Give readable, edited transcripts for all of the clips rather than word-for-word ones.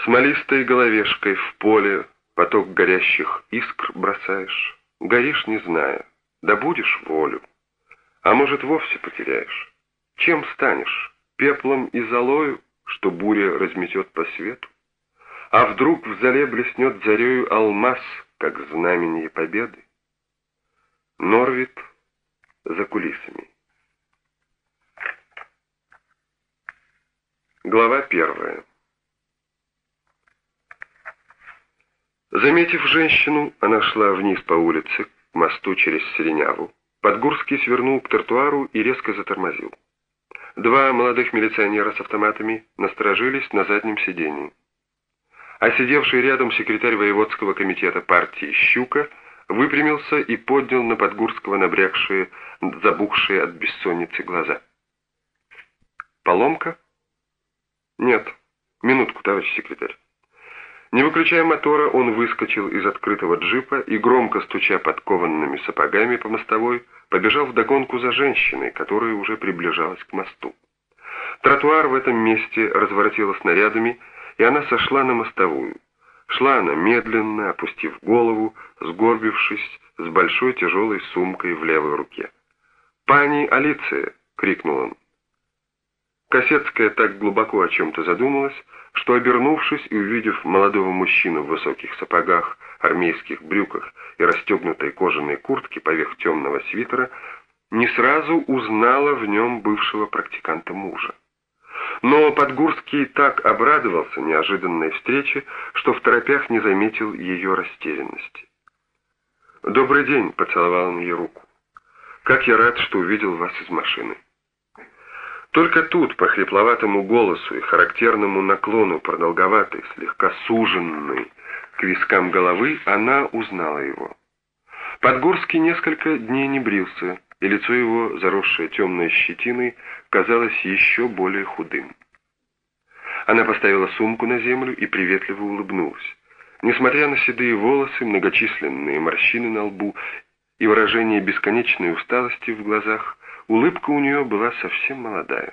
Смолистой головешкой в поле поток горящих искр бросаешь. Горишь, не зная, добудешь волю, а может, вовсе потеряешь. Чем станешь? Пеплом и золою, что буря разметет по свету? А вдруг в зале блеснет зарею алмаз, как знамение победы? Норвит за кулисами. Глава 1. Заметив женщину, она шла вниз по улице, к мосту через Сереняву. Подгурский свернул к тротуару и резко затормозил. Два молодых милиционера с автоматами насторожились на заднем сидении. А сидевший рядом секретарь воеводского комитета партии Щука выпрямился и поднял на Подгурского набрякшие, забухшие от бессонницы глаза. «Поломка?» «Нет. Минутку, товарищ секретарь». Не выключая мотора, он выскочил из открытого джипа и, громко стуча подкованными сапогами по мостовой, побежал вдогонку за женщиной, которая уже приближалась к мосту. Тротуар в этом месте разворотило снарядами, и она сошла на мостовую. Шла она медленно, опустив голову, сгорбившись, с большой тяжелой сумкой в левой руке. «Пани Алиция!» — крикнул он. Косецкая так глубоко о чем-то задумалась, что, обернувшись и увидев молодого мужчину в высоких сапогах, армейских брюках и расстегнутой кожаной куртке поверх темного свитера, не сразу узнала в нем бывшего практиканта мужа. Но Подгурский так обрадовался неожиданной встрече, что второпях не заметил ее растерянности. «Добрый день», — поцеловал он ей руку. «Как я рад, что увидел вас из машины». Только тут, по хрипловатому голосу и характерному наклону продолговатой, слегка суженной к вискам головы, она узнала его. Подгурский несколько дней не брился, и лицо его, заросшее темной щетиной, казалось еще более худым. Она поставила сумку на землю и приветливо улыбнулась. Несмотря на седые волосы, многочисленные морщины на лбу и выражение бесконечной усталости в глазах, улыбка у нее была совсем молодая.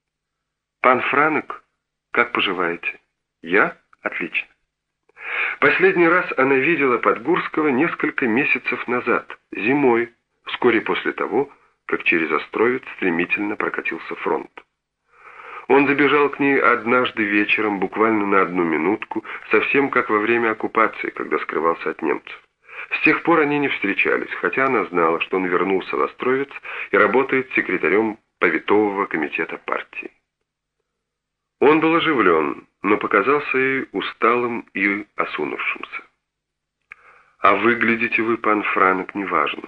«Пан Франек, как поживаете?» «Я? Отлично». Последний раз она видела Подгурского несколько месяцев назад, зимой, вскоре после того, как через Островец стремительно прокатился фронт. Он забежал к ней однажды вечером, буквально на 1 минутку, совсем как во время оккупации, когда скрывался от немцев. С тех пор они не встречались, хотя она знала, что он вернулся в Островец и работает секретарем повитового комитета партии. Он был оживлен, но показался ей усталым и осунувшимся. «А выглядите вы, пан Франек, неважно».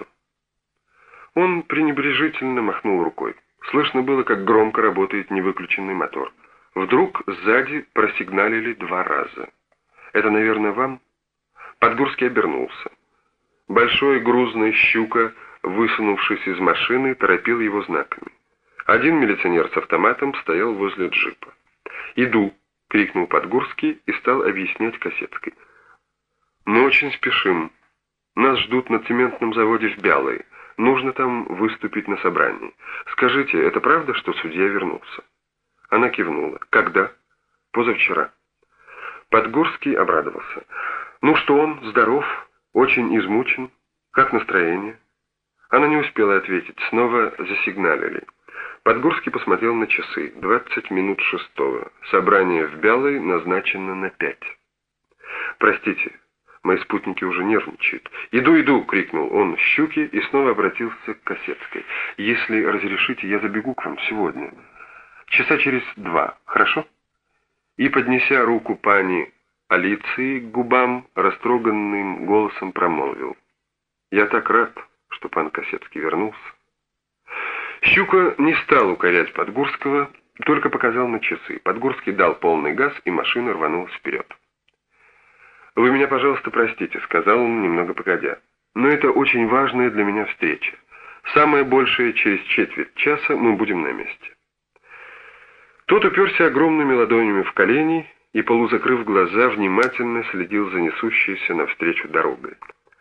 Он пренебрежительно махнул рукой. Слышно было, как громко работает невыключенный мотор. Вдруг сзади просигналили 2 раза. «Это, наверное, вам?» Подгурский обернулся. Большой грузный Щука, высунувшись из машины, торопил его знаками. Один милиционер с автоматом стоял возле джипа. «Иду!» — крикнул Подгурский и стал объяснять Косецкой. «Мы очень спешим. Нас ждут на цементном заводе в Бялой. Нужно там выступить на собрании. Скажите, это правда, что судья вернулся?» Она кивнула. «Когда?» «Позавчера». Подгурский обрадовался. «Ну что он, здоров? Очень измучен? Как настроение?» Она не успела ответить. Снова засигналили. Подгурский посмотрел на часы. 20 минут 6. Собрание в Бялой назначено на 5. «Простите, мои спутники уже нервничают». «Иду, иду!» — крикнул он Щуке и снова обратился к Косецкой. «Если разрешите, я забегу к вам сегодня. Часа через 2, хорошо?» И, поднеся руку пани Алиции к губам, растроганным голосом промолвил: «Я так рад, что пан Косецкий вернулся». Щука не стал укорять Подгурского, только показал на часы. Подгурский дал полный газ, и машина рванулась вперед. «Вы меня, пожалуйста, простите», — сказал он немного погодя. «Но это очень важная для меня встреча. Самое большее, через четверть часа мы будем на месте». Тот уперся огромными ладонями в колени и, полузакрыв глаза, внимательно следил за несущейся навстречу дорогой.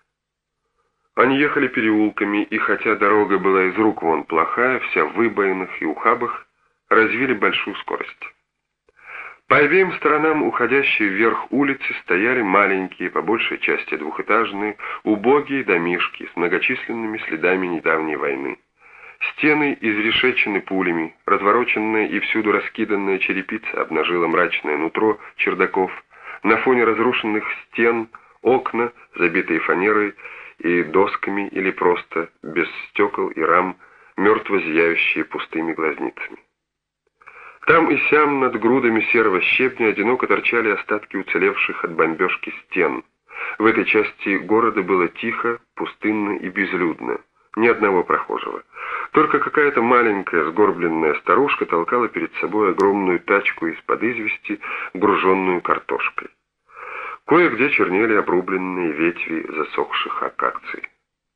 Они ехали переулками, и хотя дорога была из рук вон плохая, вся в выбоинах и ухабах, развили большую скорость. По обеим сторонам уходящей вверх улицы стояли маленькие, по большей части двухэтажные, убогие домишки с многочисленными следами недавней войны. Стены изрешечены пулями, развороченная и всюду раскиданная черепица обнажила мрачное нутро чердаков. На фоне разрушенных стен окна, забитые фанерой и досками или просто без стекол и рам, мертво зияющие пустыми глазницами. Там и сям над грудами серого щебня одиноко торчали остатки уцелевших от бомбежки стен. В этой части города было тихо, пустынно и безлюдно. Ни одного прохожего. Только какая-то маленькая сгорбленная старушка толкала перед собой огромную тачку из-под извести, груженную картошкой. Кое-где чернели обрубленные ветви засохших акаций.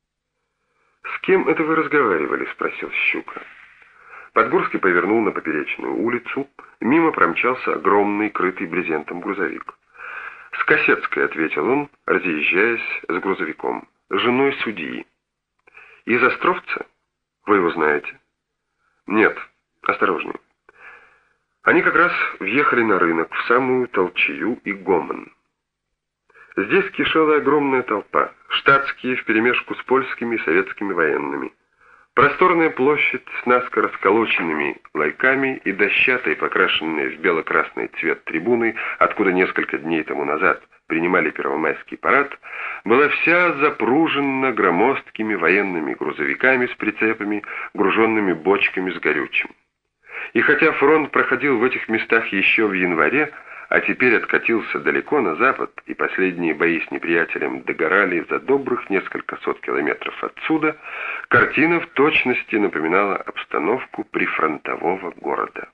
«С кем это вы разговаривали?» — спросил Щука. Подгорский повернул на поперечную улицу, мимо промчался огромный, крытый брезентом грузовик. «С Косецкой», — ответил он, разъезжаясь с грузовиком, — «женой судьи». «Из Островца? Вы его знаете?» «Нет, осторожнее». Они как раз въехали на рынок, в самую толчею и гомон. Здесь кишела огромная толпа, штатские вперемешку с польскими и советскими военными. Просторная площадь с наскоро сколоченными лайками и дощатой, покрашенной в бело-красный цвет трибуной, откуда несколько дней тому назад принимали первомайский парад, была вся запружена громоздкими военными грузовиками с прицепами, груженными бочками с горючим. И хотя фронт проходил в этих местах еще в январе, а теперь откатился далеко на запад, и последние бои с неприятелем догорали за добрых несколько сот километров отсюда, картина в точности напоминала обстановку прифронтового города.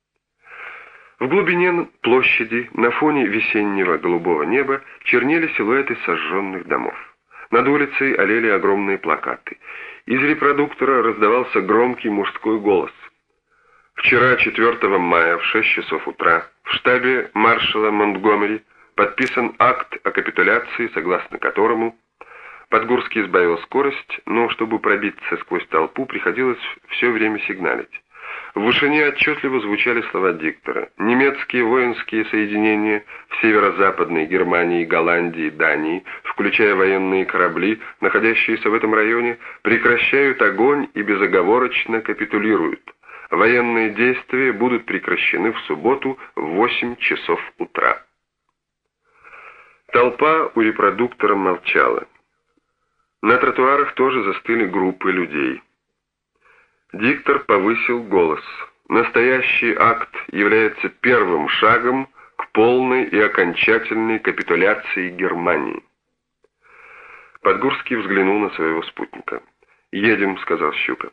В глубине площади, на фоне весеннего голубого неба, чернели силуэты сожженных домов. Над улицей олели огромные плакаты. Из репродуктора раздавался громкий мужской голос. Вчера, 4 мая, в 6 часов утра, в штабе маршала Монтгомери подписан акт о капитуляции, согласно которому Подгорский сбавил скорость, но чтобы пробиться сквозь толпу, приходилось все время сигналить. В вышине отчетливо звучали слова диктора. Немецкие воинские соединения в северо-западной Германии, Голландии, Дании, включая военные корабли, находящиеся в этом районе, прекращают огонь и безоговорочно капитулируют. Военные действия будут прекращены в субботу в 8 часов утра. Толпа у репродуктора молчала. На тротуарах тоже застыли группы людей. Диктор повысил голос. Настоящий акт является первым шагом к полной и окончательной капитуляции Германии. Подгорский взглянул на своего спутника. «Едем», — сказал Щука.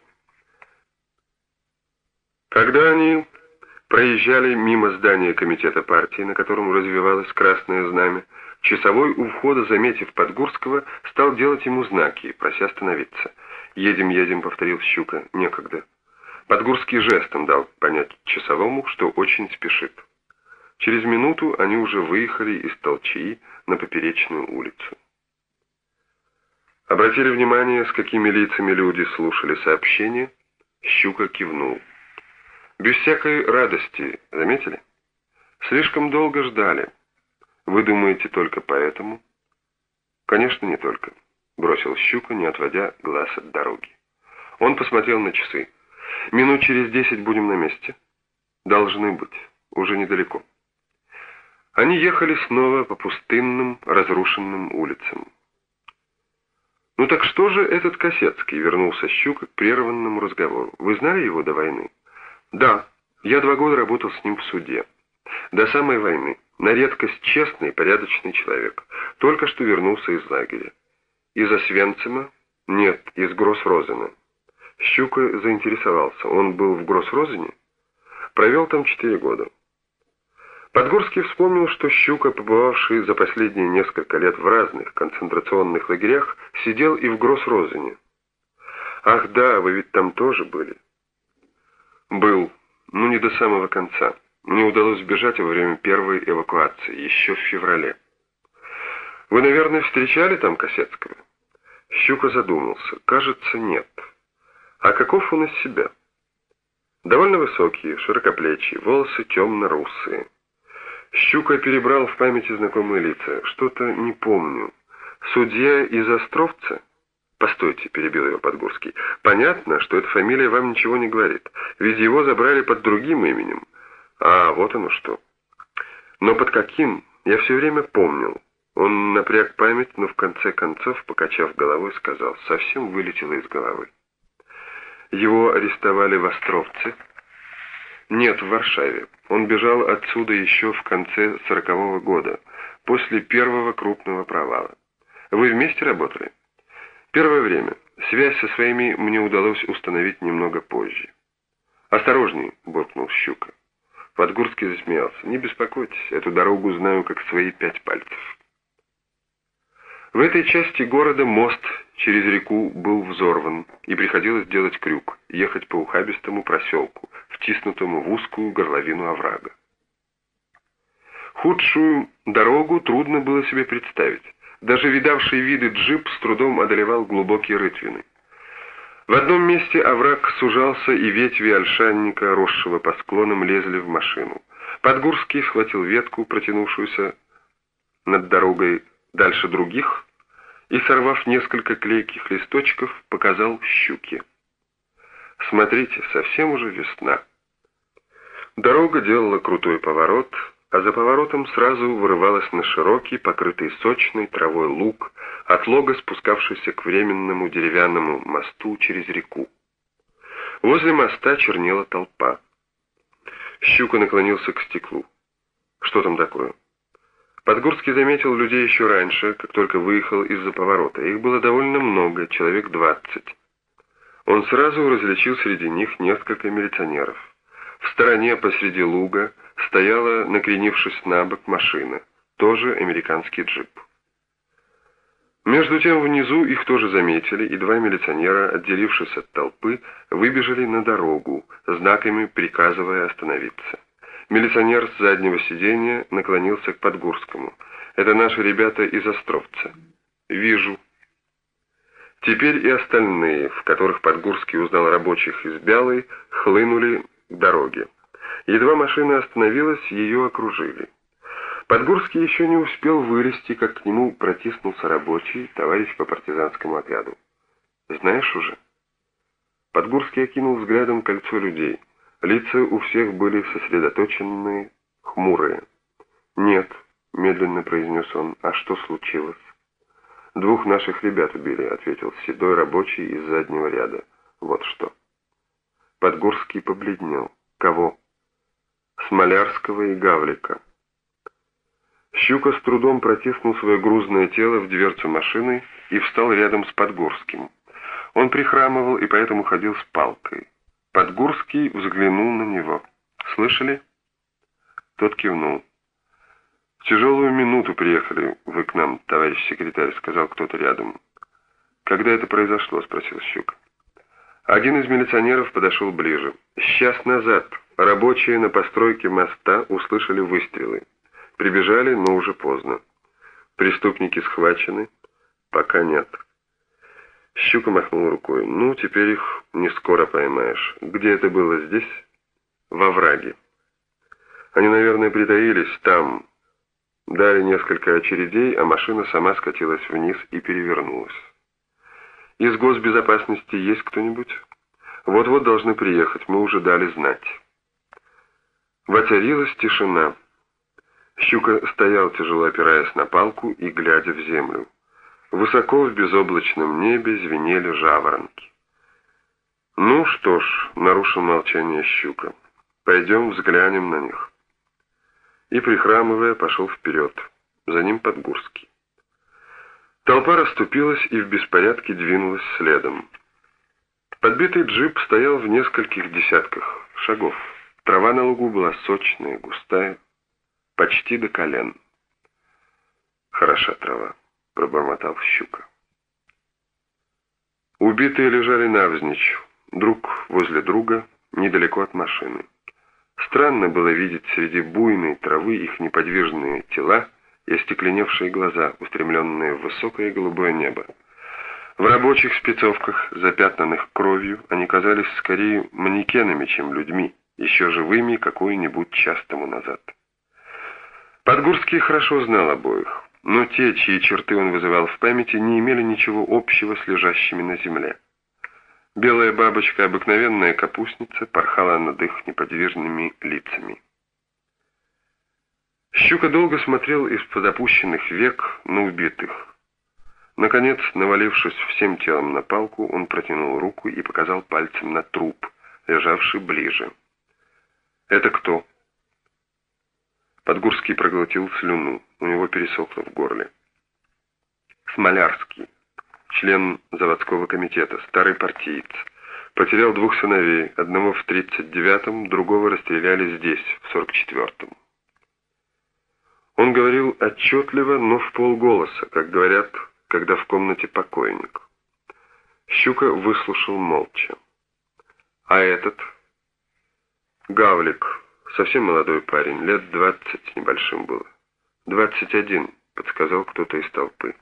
Когда они проезжали мимо здания комитета партии, на котором развивалось красное знамя, часовой у входа, заметив Подгорского, стал делать ему знаки, прося остановиться. «Едем, едем», — повторил Щука, — «некогда». Подгорский жестом дал понять часовому, что очень спешит. Через минуту они уже выехали из толчии на поперечную улицу. Обратили внимание, с какими лицами люди слушали сообщение? Щука кивнул. Без всякой радости, заметили? Слишком долго ждали. Вы думаете, только поэтому? Конечно, не только, бросил Щука, не отводя глаз от дороги. Он посмотрел на часы. Минут через 10 будем на месте. Должны быть, уже недалеко. Они ехали снова по пустынным, разрушенным улицам. «Ну так что же этот Косецкий?» — вернулся Щука к прерванному разговору. «Вы знали его до войны?» «Да, я 2 года работал с ним в суде. До самой войны. На редкость честный и порядочный человек. Только что вернулся из лагеря. Из Освенцима? Нет, из Гросрозена». Щука заинтересовался. Он был в Гросрозене? Провел там 4 года. Подгорский вспомнил, что Щука, побывавший за последние несколько лет в разных концентрационных лагерях, сидел и в Гросрозене. «Ах да, вы ведь там тоже были». «Был, но не до самого конца. Мне удалось сбежать во время первой эвакуации, еще в феврале». «Вы, наверное, встречали там Косецкого?» Щука задумался. «Кажется, нет. А каков он из себя?» «Довольно высокий, широкоплечий, волосы темно-русые. Щука перебрал в памяти знакомые лица. Что-то не помню. Судья из Островца? Постойте, перебил его Подгурский. Понятно, что эта фамилия вам ничего не говорит. Ведь его забрали под другим именем. А, вот оно что. Но под каким, я все время помнил. Он напряг память, но в конце концов, покачав головой, сказал, совсем вылетело из головы. Его арестовали в Островце? Нет, в Варшаве. Он бежал отсюда еще в конце 40-го года, после первого крупного провала. Вы вместе работали? Первое время. Связь со своими мне удалось установить немного позже. «Осторожней!» — буркнул Щука. Подгурский засмеялся. «Не беспокойтесь, эту дорогу знаю как свои 5 пальцев». В этой части города мост через реку был взорван, и приходилось делать крюк, ехать по ухабистому проселку, втиснутому в узкую горловину оврага. Худшую дорогу трудно было себе представить. Даже видавший виды джип с трудом одолевал глубокие рытвины. В одном месте овраг сужался, и ветви ольшанника, росшего по склонам, лезли в машину. Подгурский схватил ветку, протянувшуюся над дорогой дальше других, и, сорвав несколько клейких листочков, показал Щуке. «Смотрите, совсем уже весна». Дорога делала крутой поворот, а за поворотом сразу вырывалась на широкий, покрытый сочной травой луг, от лога спускавшийся к временному деревянному мосту через реку. Возле моста чернела толпа. Щука наклонился к стеклу. «Что там такое?» Подгурский заметил людей еще раньше, как только выехал из-за поворота. Их было довольно много, человек 20. Он сразу различил среди них несколько милиционеров. В стороне посреди луга стояла, накренившись на бок, машина, тоже американский джип. Между тем внизу их тоже заметили, и 2 милиционера, отделившись от толпы, выбежали на дорогу, знаками приказывая остановиться. Милиционер с заднего сиденья наклонился к Подгурскому. «Это наши ребята из Островца». «Вижу». Теперь и остальные, в которых Подгурский узнал рабочих из Бялой, хлынули к дороге. Едва машина остановилась, ее окружили. Подгурский еще не успел вылезти, как к нему протиснулся рабочий, товарищ по партизанскому отряду. «Знаешь уже?» Подгурский окинул взглядом кольцо людей. Лица у всех были сосредоточенные, хмурые. «Нет», — медленно произнес он, — «а что случилось?» «2 наших ребят убили», — ответил седой рабочий из заднего ряда. «Вот что». Подгурский побледнел. «Кого?» «Смолярского и Гавлика». Щука с трудом протиснул свое грузное тело в дверцу машины и встал рядом с Подгурским. Он прихрамывал и поэтому ходил с палкой. Подгурский взглянул на него. «Слышали?» Тот кивнул. «В тяжелую минуту приехали вы к нам, товарищ секретарь», — сказал кто-то рядом. «Когда это произошло?» — спросил Щука. Один из милиционеров подошел ближе. «Час назад рабочие на постройке моста услышали выстрелы. Прибежали, но уже поздно. Преступники схвачены? Пока нет». Щука махнул рукой. «Ну, теперь их не скоро поймаешь. Где это было? Здесь?» «Во враге. Они, наверное, притаились там. Дали несколько очередей, а машина сама скатилась вниз и перевернулась. Из госбезопасности есть кто-нибудь? Вот-вот должны приехать, мы уже дали знать». Воцарилась тишина. Щука стоял, тяжело опираясь на палку и глядя в землю. Высоко в безоблачном небе звенели жаворонки. «Ну что ж», — нарушил молчание Щука, — «пойдем взглянем на них». И, прихрамывая, пошел вперед. За ним Подгурский. Толпа расступилась и в беспорядке двинулась следом. Подбитый джип стоял в нескольких десятках шагов. Трава на лугу была сочная, густая, почти до колен. «Хороша трава», — пробормотал Щука. Убитые лежали навзничь, друг возле друга, недалеко от машины. Странно было видеть среди буйной травы их неподвижные тела и остекленевшие глаза, устремленные в высокое голубое небо. В рабочих спецовках, запятнанных кровью, они казались скорее манекенами, чем людьми, еще живыми какой-нибудь час тому назад. Подгурский хорошо знал обоих, но те, чьи черты он вызывал в памяти, не имели ничего общего с лежащими на земле. Белая бабочка, обыкновенная капустница, порхала над их неподвижными лицами. Щука долго смотрел из-под опущенных век на убитых. Наконец, навалившись всем телом на палку, он протянул руку и показал пальцем на труп, лежавший ближе. «Это кто?» Подгурский проглотил слюну, у него пересохло в горле. «Смолярский, член заводского комитета, старый партиец. Потерял 2 сыновей, одного в 39-м, другого расстреляли здесь, в 44-м». Он говорил отчетливо, но вполголоса, как говорят, когда в комнате покойник. Щука выслушал молча. «А этот?» «Гавлик, совсем молодой парень, лет 20 с небольшим было». «21», — подсказал кто-то из толпы.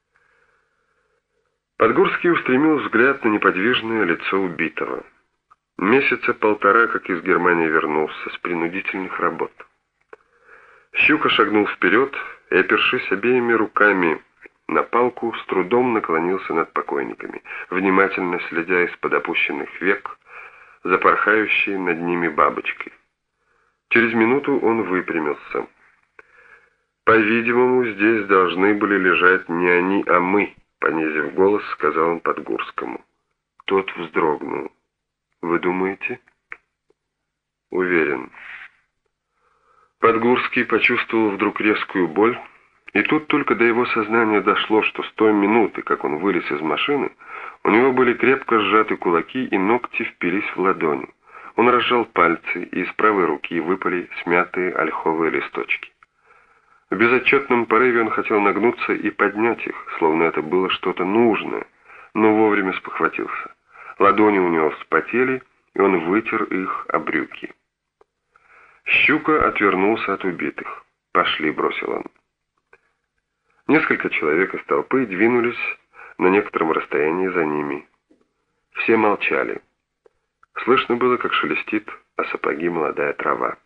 Подгурский устремил взгляд на неподвижное лицо убитого. Месяца 1,5, как из Германии вернулся, с принудительных работ. Щука шагнул вперед и, опершись обеими руками на палку, с трудом наклонился над покойниками, внимательно следя из-под опущенных век за порхающей над ними бабочкой. Через минуту он выпрямился. «По-видимому, здесь должны были лежать не они, а мы», — понизив голос, сказал он Подгурскому. Тот вздрогнул. «Вы думаете?» «Уверен». Подгурский почувствовал вдруг резкую боль, и тут только до его сознания дошло, что с той минуты, как он вылез из машины, у него были крепко сжаты кулаки и ногти впились в ладони. Он разжал пальцы, и из правой руки выпали смятые ольховые листочки. В безотчетном порыве он хотел нагнуться и поднять их, словно это было что-то нужное, но вовремя спохватился. Ладони у него вспотели, и он вытер их о брюки. Щука отвернулся от убитых. «Пошли», — бросил он. Несколько человек из толпы двинулись на некотором расстоянии за ними. Все молчали. Слышно было, как шелестит о сапоги молодая трава.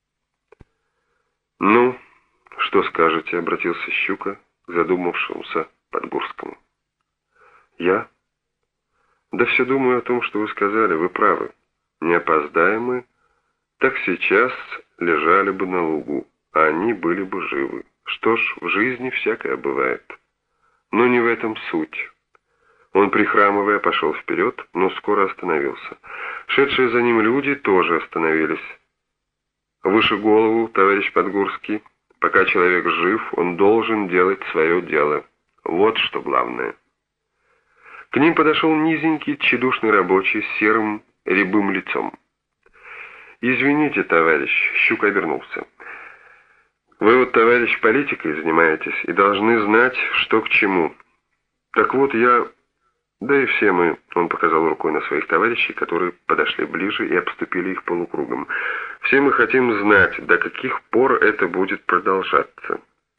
«Ну, что скажете?» — обратился Щука к задумавшемуся Подгурскому. «Я? Да все думаю о том, что вы сказали. Вы правы. Не опоздаем мы, так сейчас лежали бы на лугу, а они были бы живы. Что ж, в жизни всякое бывает. Но не в этом суть». Он, прихрамывая, пошел вперед, но скоро остановился. Шедшие за ним люди тоже остановились. «Выше голову, товарищ Подгурский. Пока человек жив, он должен делать свое дело. Вот что главное». К ним подошел низенький, тщедушный рабочий с серым рябым лицом. «Извините, товарищ», — Щука обернулся. «Вы вот, товарищ, политикой занимаетесь и должны знать, что к чему. Так вот я, да и все мы», — он показал рукой на своих товарищей, которые подошли ближе и обступили их полукругом, «все мы хотим знать, до каких пор это будет продолжаться».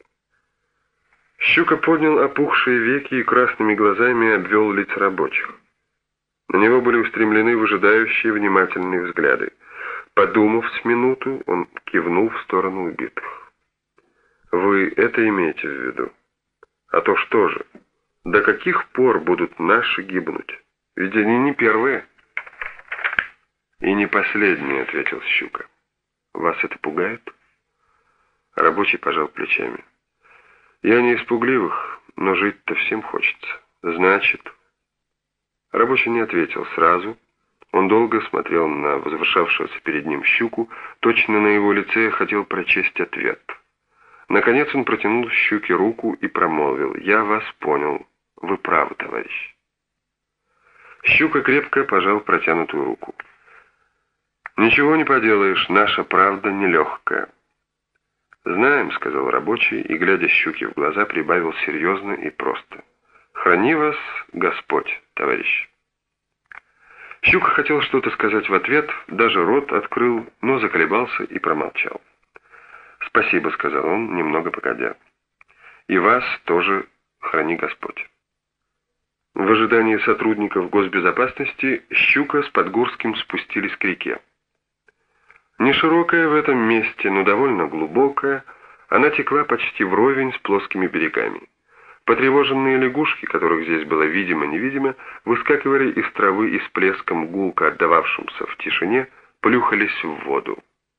Щука поднял опухшие веки и красными глазами обвел лица рабочих. На него были устремлены выжидающие внимательные взгляды. Подумав с минуту, он кивнул в сторону убитых. «Вы это имеете в виду? А то что же? До каких пор будут наши гибнуть? Ведь они не первые». «И не последние», — ответил Щука. «Вас это пугает?» Рабочий пожал плечами. «Я не из пугливых, но жить-то всем хочется. Значит...» Рабочий не ответил сразу. Он долго смотрел на возвышавшегося перед ним Щуку, точно на его лице хотел прочесть ответ. Наконец он протянул Щуке руку и промолвил: «Я вас понял. Вы правы, товарищ». Щука крепко пожал протянутую руку. «Ничего не поделаешь, наша правда нелегкая». «Знаем», — сказал рабочий, и, глядя Щуке в глаза, прибавил серьезно и просто: «Храни вас Господь, товарищ». Щука хотел что-то сказать в ответ, даже рот открыл, но заколебался и промолчал. «Спасибо», — сказал он, немного погодя. «И вас тоже храни Господь». В ожидании сотрудников госбезопасности Щука с Подгурским спустились к реке. Не широкая в этом месте, но довольно глубокая, Она текла почти вровень с плоскими берегами. Потревоженные лягушки, которых здесь было видимо-невидимо, выскакивали из травы и с плеском гулко отдававшимся в тишине, плюхались в воду.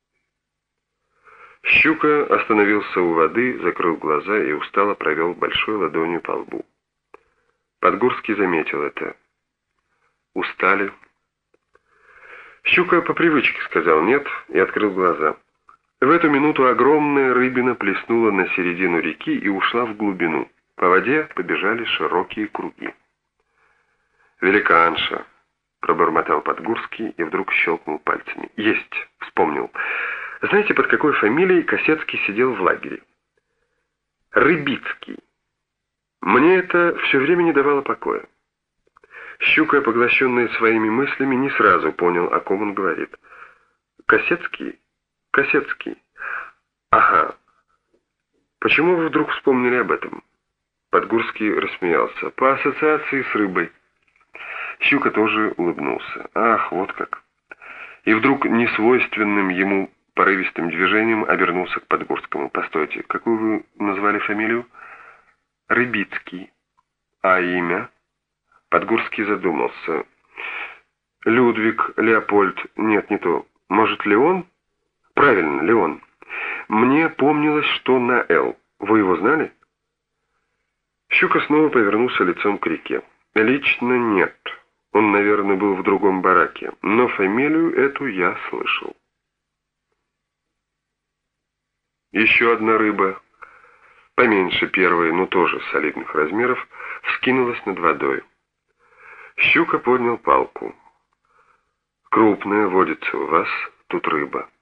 Щука остановился у воды, закрыл глаза и устало провел большой ладонью по лбу. Подгурский заметил это. «Устали?» Щука по привычке сказал «нет» и открыл глаза. В эту минуту огромная рыбина плеснула на середину реки и ушла в глубину. По воде побежали широкие круги. «Великанша!» — пробормотал Подгурский и вдруг щелкнул пальцами. «Есть!» — вспомнил. «Знаете, под какой фамилией Косецкий сидел в лагере?» «Рыбицкий. Мне это все время не давало покоя». Щука, поглощенный своими мыслями, не сразу понял, о ком он говорит. «Косецкий? Косецкий. Ага. Почему вы вдруг вспомнили об этом?» Подгурский рассмеялся. «По ассоциации с рыбой». Щука тоже улыбнулся. «Ах, вот как». И вдруг несвойственным ему порывистым движением обернулся к Подгурскому. «Постойте, какую вы назвали фамилию?» «Рыбицкий. А имя?» Подгурский задумался. «Людвиг, Леопольд, нет, не то. Может, Леон?» «Правильно, Леон. Мне помнилось, что на «Л». Вы его знали?» Щука снова повернулся лицом к реке. «Лично нет. Он, наверное, был в другом бараке. Но фамилию эту я слышал». Еще одна рыба, поменьше первой, но тоже солидных размеров, вскинулась над водой. Щука поднял палку. «Крупная водится у вас тут рыба».